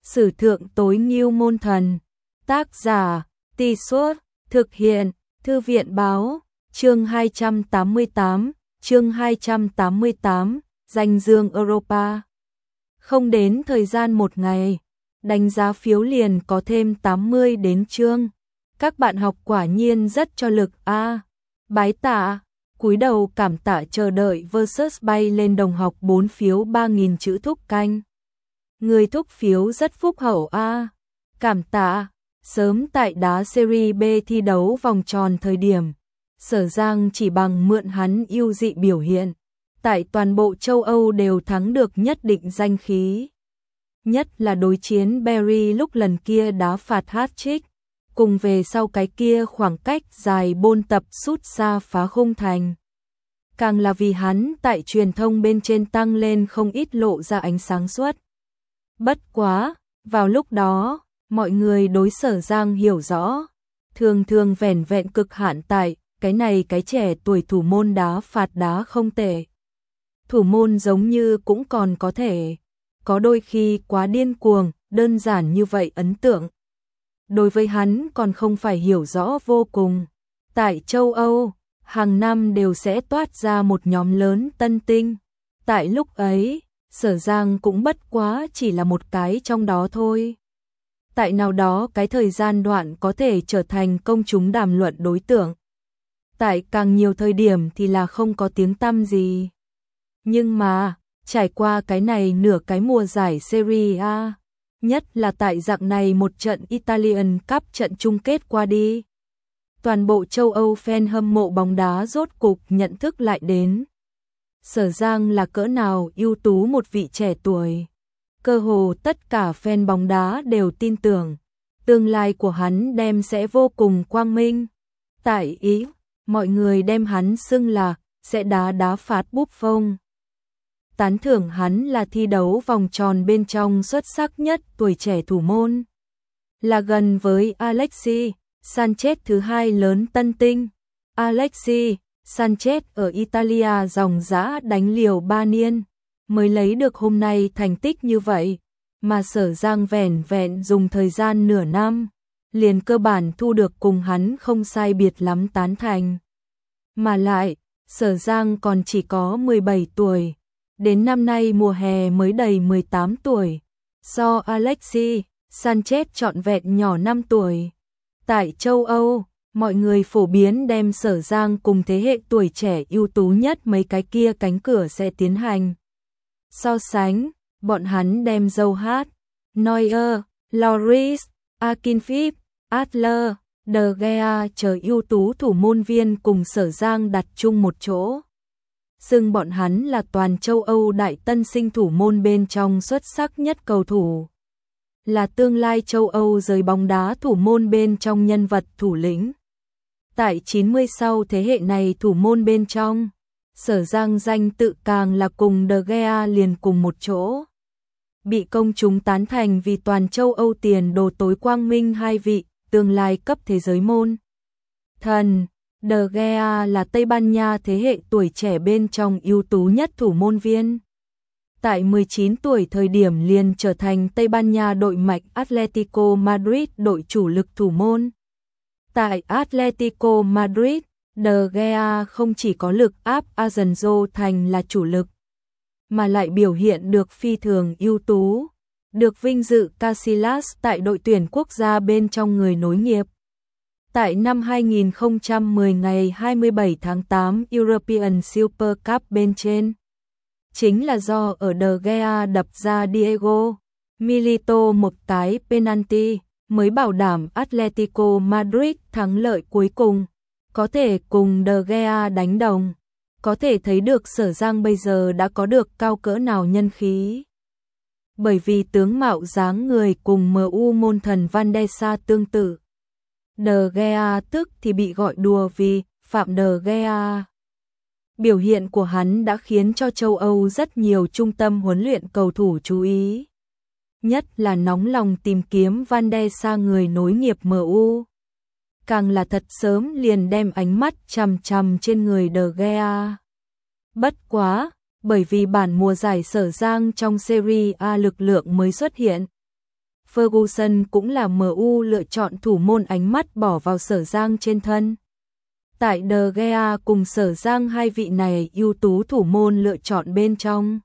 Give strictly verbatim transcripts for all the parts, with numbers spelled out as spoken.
Sử thượng tối ngưu môn thần. Tác giả, Tì Suốt, thực hiện, Thư viện báo, chương hai trăm tám mươi tám, chương hai trăm tám mươi tám, danh dương Europa. Không đến thời gian một ngày, đánh giá phiếu liền có thêm tám mươi đến chương. Các bạn học quả nhiên rất cho lực a. À, bái tạ, cúi đầu cảm tạ chờ đợi versus bay lên đồng học bốn phiếu ba nghìn chữ thúc canh. Người thúc phiếu rất phúc hậu a. À, cảm tạ. Sớm tại đá Serie B thi đấu vòng tròn thời điểm, Sở Giang chỉ bằng mượn hắn ưu dị biểu hiện, tại toàn bộ châu Âu đều thắng được nhất định danh khí. Nhất là đối chiến Barry lúc lần kia đá phạt hat-trick, cùng về sau cái kia khoảng cách dài bôn tập sút xa phá khung thành. Càng là vì hắn tại truyền thông bên trên tăng lên không ít lộ ra ánh sáng suốt. Bất quá, vào lúc đó, mọi người đối Sở Giang hiểu rõ, thường thường vẻn vẹn cực hạn tại, cái này cái trẻ tuổi thủ môn đá phạt đá không tệ. Thủ môn giống như cũng còn có thể, có đôi khi quá điên cuồng, đơn giản như vậy ấn tượng. Đối với hắn còn không phải hiểu rõ vô cùng. Tại châu Âu, hàng năm đều sẽ toát ra một nhóm lớn tân tinh. Tại lúc ấy, Sở Giang cũng bất quá chỉ là một cái trong đó thôi. Tại nào đó cái thời gian đoạn có thể trở thành công chúng đàm luận đối tượng. Tại càng nhiều thời điểm thì là không có tiếng tăm gì. Nhưng mà, trải qua cái này nửa cái mùa giải Serie A, nhất là tại dạng này một trận Italian Cup trận chung kết qua đi. Toàn bộ châu Âu fan hâm mộ bóng đá rốt cục nhận thức lại đến. Sở Giang là cỡ nào ưu tú một vị trẻ tuổi. Cơ hồ tất cả fan bóng đá đều tin tưởng, tương lai của hắn đem sẽ vô cùng quang minh. Tại Ý, mọi người đem hắn xưng là sẽ đá đá phạt Buffon. Tán thưởng hắn là thi đấu vòng tròn bên trong xuất sắc nhất tuổi trẻ thủ môn. Là gần với Alexis Sanchez thứ hai lớn tân tinh. Alexis Sanchez ở Italia dòng dã đánh liều ba niên, mới lấy được hôm nay thành tích như vậy, mà Sở Giang vẻn vẹn dùng thời gian nửa năm, liền cơ bản thu được cùng hắn không sai biệt lắm tán thành. Mà lại, Sở Giang còn chỉ có mười bảy tuổi, đến năm nay mùa hè mới đầy mười tám tuổi, so Alexis Sanchez trọn vẹn nhỏ năm tuổi. Tại châu Âu, mọi người phổ biến đem Sở Giang cùng thế hệ tuổi trẻ ưu tú nhất mấy cái kia cánh cửa sẽ tiến hành so sánh, bọn hắn đem Joe Neuer, Lloris, Akinfeev, Adler, De Gea chờ ưu tú thủ môn viên cùng Sở Giang đặt chung một chỗ. Xưng bọn hắn là toàn châu Âu đại tân sinh thủ môn bên trong xuất sắc nhất cầu thủ. Là tương lai châu Âu giới bóng đá thủ môn bên trong nhân vật thủ lĩnh. Tại chín mươi sau thế hệ này thủ môn bên trong, Sở Giang danh tự càng là cùng De Gea liền cùng một chỗ. Bị công chúng tán thành vì toàn châu Âu tiền đồ tối quang minh hai vị, tương lai cấp thế giới môn thần. De Gea là Tây Ban Nha thế hệ tuổi trẻ bên trong ưu tú nhất thủ môn viên. Tại mười chín tuổi thời điểm liền trở thành Tây Ban Nha đội mạnh Atletico Madrid đội chủ lực thủ môn. Tại Atletico Madrid, De Gea không chỉ có lực áp Asenjo thành là chủ lực, mà lại biểu hiện được phi thường ưu tú, được vinh dự Casillas tại đội tuyển quốc gia bên trong người nối nghiệp. Tại năm hai nghìn không trăm mười ngày hai mươi bảy tháng tám European Super Cup bên trên, chính là do ở De Gea đập ra Diego Milito một cái penalty mới bảo đảm Atletico Madrid thắng lợi cuối cùng, có thể cùng De Gea đánh đồng, có thể thấy được Sở Giang bây giờ đã có được cao cỡ nào nhân khí. Bởi vì tướng mạo dáng người cùng em u môn thần Van der Sar tương tự, De Gea tức thì bị gọi đùa vì Phạm De Gea. Biểu hiện của hắn đã khiến cho châu Âu rất nhiều trung tâm huấn luyện cầu thủ chú ý. Nhất là nóng lòng tìm kiếm Van der Sar người nối nghiệp em u. Càng là thật sớm liền đem ánh mắt chằm chằm trên người De Gea. Bất quá, bởi vì bản mùa giải Sở Giang trong Serie A lực lượng mới xuất hiện, Ferguson cũng là em u lựa chọn thủ môn ánh mắt bỏ vào Sở Giang trên thân. Tại De Gea cùng Sở Giang hai vị này ưu tú thủ môn lựa chọn bên trong.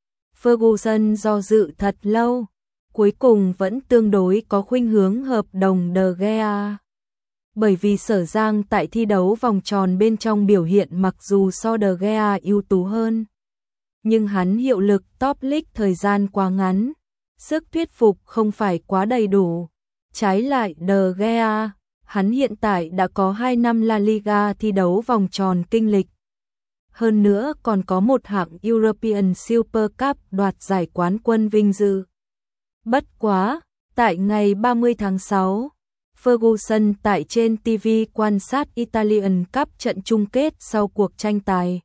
Ferguson do dự thật lâu, cuối cùng vẫn tương đối có khuynh hướng hợp đồng De Gea. Bởi vì Sở Giang tại thi đấu vòng tròn bên trong biểu hiện mặc dù so De Gea ưu tú hơn, nhưng hắn hiệu lực top league thời gian quá ngắn, sức thuyết phục không phải quá đầy đủ. Trái lại De Gea, hắn hiện tại đã có hai năm La Liga thi đấu vòng tròn kinh lịch. Hơn nữa còn có một hạng European Super Cup đoạt giải quán quân vinh dự. Bất quá, tại ngày ba mươi tháng sáu, Ferguson tại trên ti vi quan sát Italian Cup trận chung kết sau cuộc tranh tài.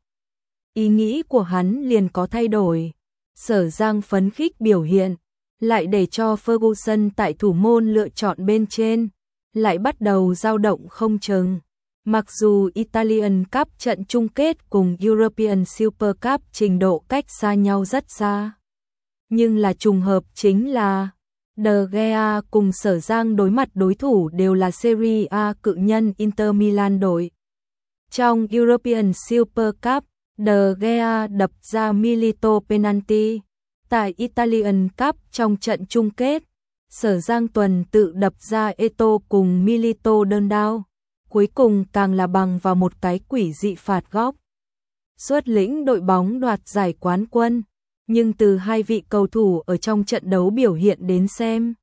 Ý nghĩ của hắn liền có thay đổi. Sở Giang phấn khích biểu hiện, lại để cho Ferguson tại thủ môn lựa chọn bên trên, lại bắt đầu dao động không chừng. Mặc dù Italian Cup trận chung kết cùng European Super Cup trình độ cách xa nhau rất xa, nhưng là trùng hợp chính là De Gea cùng Sở Giang đối mặt đối thủ đều là Serie A cự nhân Inter Milan đội. Trong European Super Cup, De Gea đập ra Milito penalty. Tại Italian Cup trong trận chung kết, Sở Giang tuần tự đập ra Eto'o cùng Milito đơn đao. Cuối cùng càng là bằng vào một cái quỷ dị phạt góc. Xuất lĩnh đội bóng đoạt giải quán quân, nhưng từ hai vị cầu thủ ở trong trận đấu biểu hiện đến xem,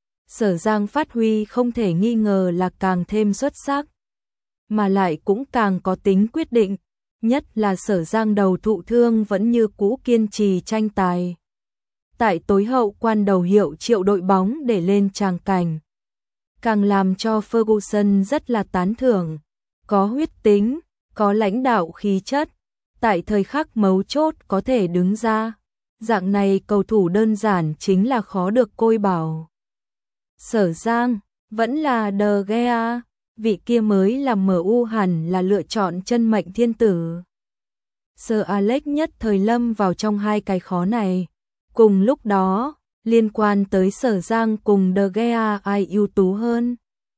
Sở Giang phát huy không thể nghi ngờ là càng thêm xuất sắc, mà lại cũng càng có tính quyết định, nhất là Sở Giang đầu thụ thương vẫn như cũ kiên trì tranh tài. Tại tối hậu quan đầu hiệu triệu đội bóng để lên tràng cảnh, càng làm cho Ferguson rất là tán thưởng, có huyết tính, có lãnh đạo khí chất, tại thời khắc mấu chốt có thể đứng ra. Dạng này cầu thủ đơn giản chính là khó được côi bảo. Sở Giang, vẫn là De Gea, vị kia mới là em u hẳn là lựa chọn chân mệnh thiên tử. Sir Alex nhất thời lâm vào trong hai cái khó này. Cùng lúc đó, liên quan tới Sở Giang cùng De Gea ai ưu tú hơn,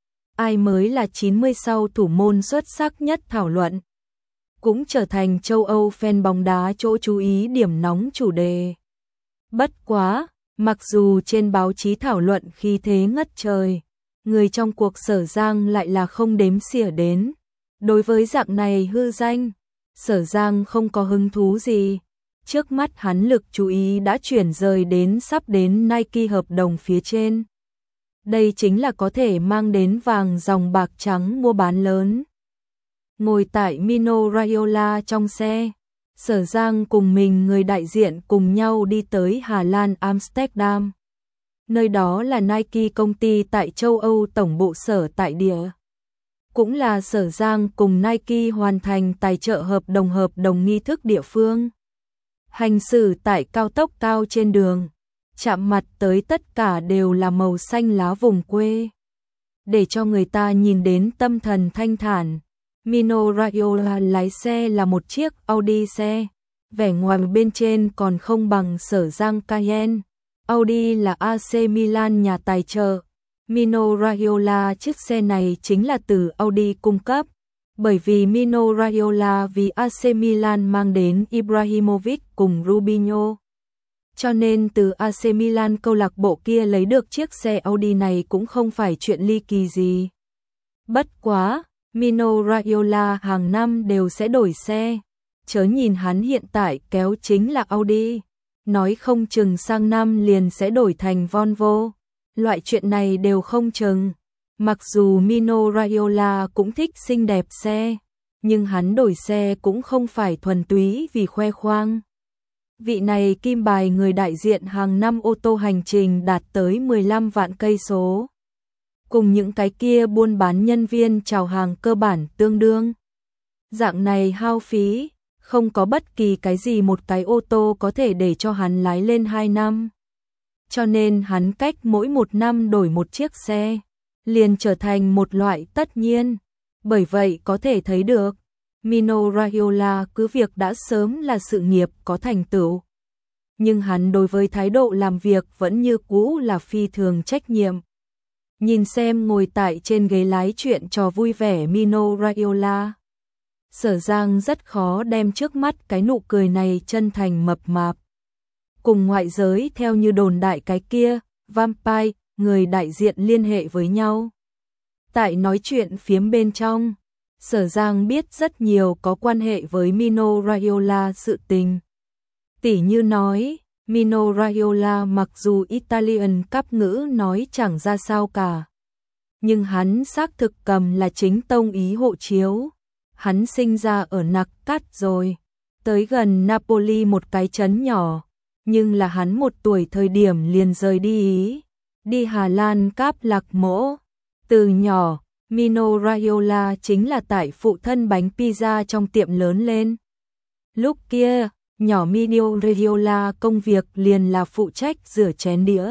ai mới là chín mươi sau thủ môn xuất sắc nhất thảo luận, cũng trở thành châu Âu fan bóng đá chỗ chú ý điểm nóng chủ đề. Bất quá, mặc dù trên báo chí thảo luận khí thế ngất trời, người trong cuộc Sở Giang lại là không đếm xỉa đến. Đối với dạng này hư danh, Sở Giang không có hứng thú gì. Trước mắt hắn lực chú ý đã chuyển rời đến sắp đến Nike hợp đồng phía trên. Đây chính là có thể mang đến vàng dòng bạc trắng mua bán lớn. Ngồi tại Mino Raiola trong xe, Sở Giang cùng mình người đại diện cùng nhau đi tới Hà Lan Amsterdam. Nơi đó là Nike công ty tại châu Âu tổng bộ sở tại địa. Cũng là Sở Giang cùng Nike hoàn thành tài trợ hợp đồng hợp đồng nghi thức địa phương. Hành xử tại cao tốc cao trên đường, chạm mặt tới tất cả đều là màu xanh lá vùng quê. Để cho người ta nhìn đến tâm thần thanh thản, Mino Raiola lái xe là một chiếc Audi xe, vẻ ngoài bên trên còn không bằng Sở Giang Cayenne. Audi là a xê Milan nhà tài trợ. Mino Raiola chiếc xe này chính là từ Audi cung cấp. Bởi vì Mino Raiola vì a xê Milan mang đến Ibrahimovic cùng Rubinho, cho nên từ a xê Milan câu lạc bộ kia lấy được chiếc xe Audi này cũng không phải chuyện ly kỳ gì. Bất quá, Mino Raiola hàng năm đều sẽ đổi xe. Chớ nhìn hắn hiện tại kéo chính là Audi, nói không chừng sang năm liền sẽ đổi thành Volvo. Loại chuyện này đều không chừng. Mặc dù Mino Raiola cũng thích xinh đẹp xe, nhưng hắn đổi xe cũng không phải thuần túy vì khoe khoang. Vị này kim bài người đại diện hàng năm ô tô hành trình đạt tới mười lăm vạn cây số. Cùng những cái kia buôn bán nhân viên chào hàng cơ bản tương đương. Dạng này hao phí, không có bất kỳ cái gì một cái ô tô có thể để cho hắn lái lên hai năm. Cho nên hắn cách mỗi một năm đổi một chiếc xe, liền trở thành một loại tất nhiên. Bởi vậy có thể thấy được, Mino Raiola cứ việc đã sớm là sự nghiệp có thành tựu, nhưng hắn đối với thái độ làm việc vẫn như cũ là phi thường trách nhiệm. Nhìn xem ngồi tại trên ghế lái chuyện trò vui vẻ Mino Raiola. Sở Giang rất khó đem trước mắt cái nụ cười này chân thành mập mạp. Cùng ngoại giới theo như đồn đại cái kia, vampire, người đại diện liên hệ với nhau. Tại nói chuyện phiếm bên trong, Sở Giang biết rất nhiều có quan hệ với Mino Raiola sự tình. Tỉ như nói, Mino Raiola mặc dù Italian cấp ngữ nói chẳng ra sao cả. Nhưng hắn xác thực cầm là chính tông ý hộ chiếu. Hắn sinh ra ở Nặc Cắt rồi, tới gần Napoli một cái trấn nhỏ. Nhưng là hắn một tuổi thời điểm liền rời đi Ý, đi Hà Lan Cáp Lạc Mỗ. Từ nhỏ, Mino Raiola chính là tại phụ thân bánh pizza trong tiệm lớn lên. Lúc kia, nhỏ Mino Raiola công việc liền là phụ trách rửa chén đĩa.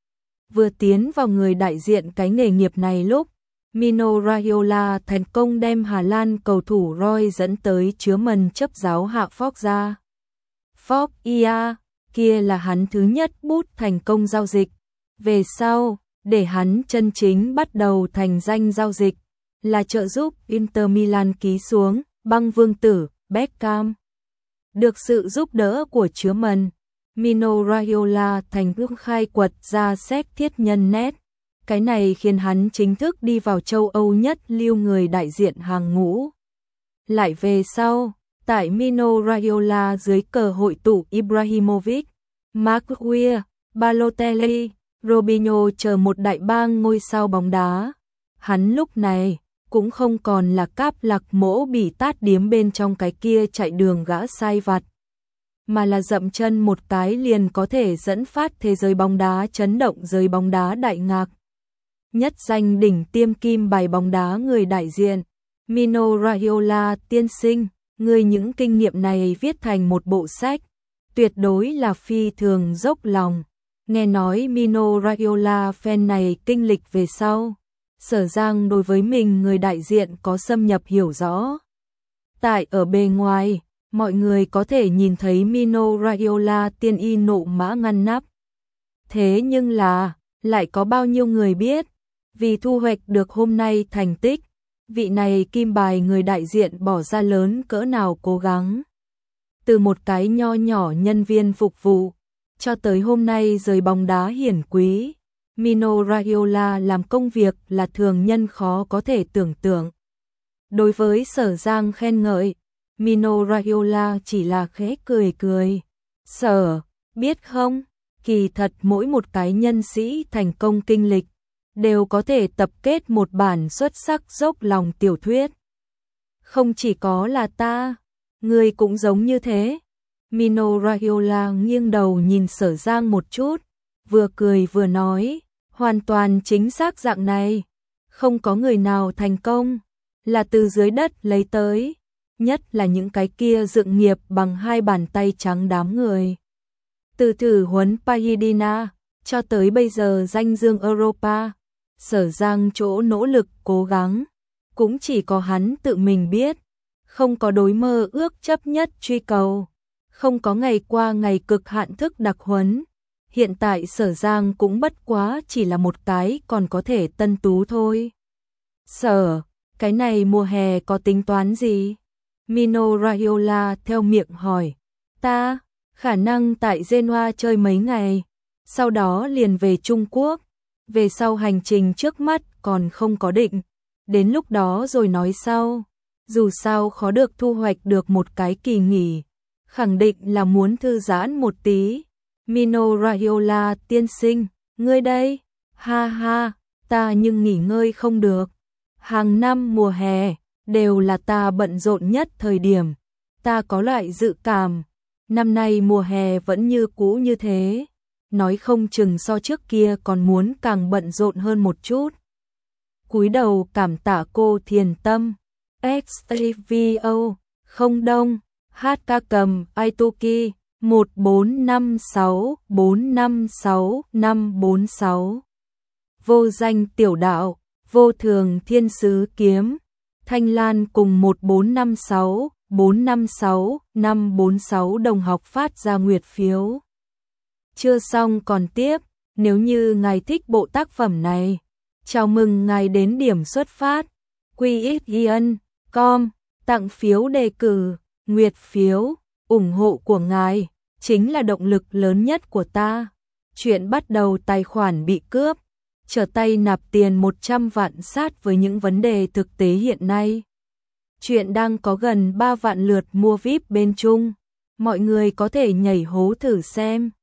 Vừa tiến vào người đại diện cái nghề nghiệp này lúc, Mino Raiola thành công đem Hà Lan cầu thủ Roy dẫn tới chứa mần chấp giáo hạ Fogg ra. Fogg ia, kia là hắn thứ nhất bút thành công giao dịch. Về sau, để hắn chân chính bắt đầu thành danh giao dịch, là trợ giúp Inter Milan ký xuống băng vương tử Beckham. Được sự giúp đỡ của chứa mần, Mino Raiola thành công khai quật ra séc thiết nhân nét. Cái này khiến hắn chính thức đi vào châu Âu nhất lưu người đại diện hàng ngũ. Lại về sau, tại Mino Raiola dưới cờ hội tụ Ibrahimovic, Maguire, Balotelli, Robinho chờ một đại bang ngôi sao bóng đá. Hắn lúc này cũng không còn là Cáp Lạc Mỗ bị tát điếm bên trong cái kia chạy đường gã sai vặt, mà là dậm chân một cái liền có thể dẫn phát thế giới bóng đá chấn động giới bóng đá đại ngạc. Nhất danh đỉnh tiêm kim bài bóng đá người đại diện, Mino Raiola tiên sinh, người những kinh nghiệm này viết thành một bộ sách, tuyệt đối là phi thường dốc lòng. Nghe nói Mino Raiola fan này kinh lịch về sau, Sở Giang đối với mình người đại diện có xâm nhập hiểu rõ. Tại ở bề ngoài, mọi người có thể nhìn thấy Mino Raiola tiên y nộ mã ngăn nắp. Thế nhưng là, lại có bao nhiêu người biết, vì thu hoạch được hôm nay thành tích, vị này kim bài người đại diện bỏ ra lớn cỡ nào cố gắng. Từ một cái nho nhỏ nhân viên phục vụ, cho tới hôm nay rời bóng đá hiển quý, Mino Raiola làm công việc là thường nhân khó có thể tưởng tượng. Đối với Sở Giang khen ngợi, Mino Raiola chỉ là khẽ cười cười. Sở, biết không, kỳ thật mỗi một cái nhân sĩ thành công kinh lịch, đều có thể tập kết một bản xuất sắc dốc lòng tiểu thuyết. Không chỉ có là ta, người cũng giống như thế. Mino Raiola nghiêng đầu nhìn Sở Giang một chút, vừa cười vừa nói, hoàn toàn chính xác dạng này. Không có người nào thành công là từ dưới đất lấy tới, nhất là những cái kia dựng nghiệp bằng hai bàn tay trắng đám người. Từ thử huấn Paidina, cho tới bây giờ danh dương Europa, Sở Giang chỗ nỗ lực cố gắng, cũng chỉ có hắn tự mình biết, không có đối mơ ước chấp nhất truy cầu, không có ngày qua ngày cực hạn thức đặc huấn. Hiện tại Sở Giang cũng bất quá chỉ là một cái còn có thể tân tú thôi. Sở, cái này mùa hè có tính toán gì? Mino Raiola theo miệng hỏi. Ta, khả năng tại Genoa chơi mấy ngày, sau đó liền về Trung Quốc. Về sau hành trình trước mắt còn không có định, đến lúc đó rồi nói sau. Dù sao khó được thu hoạch được một cái kỳ nghỉ, khẳng định là muốn thư giãn một tí. Mino Raiola tiên sinh, ngươi đây? Ha ha, ta nhưng nghỉ ngơi không được. Hàng năm mùa hè, đều là ta bận rộn nhất thời điểm. Ta có loại dự cảm, năm nay mùa hè vẫn như cũ như thế. Nói không chừng so trước kia còn muốn càng bận rộn hơn một chút. Cúi đầu cảm tạ cô Thiền Tâm. ích a vê o, không đông, hát ca cầm, Aitoki, một bốn năm sáu bốn năm sáu năm bốn sáu. Vô danh tiểu đạo, vô thường thiên sứ kiếm, Thanh Lan cùng một bốn năm sáu bốn năm sáu năm bốn sáu đồng học phát ra nguyệt phiếu. Chưa xong còn tiếp, nếu như ngài thích bộ tác phẩm này, chào mừng ngài đến điểm xuất phát quy ích yên chấm com, tặng phiếu đề cử, nguyệt phiếu, ủng hộ của ngài chính là động lực lớn nhất của ta. Chuyện bắt đầu tài khoản bị cướp, trở tay nạp tiền một trăm vạn sát với những vấn đề thực tế hiện nay. Chuyện đang có gần ba vạn lượt mua vi ai pi bên Trung, mọi người có thể nhảy hố thử xem.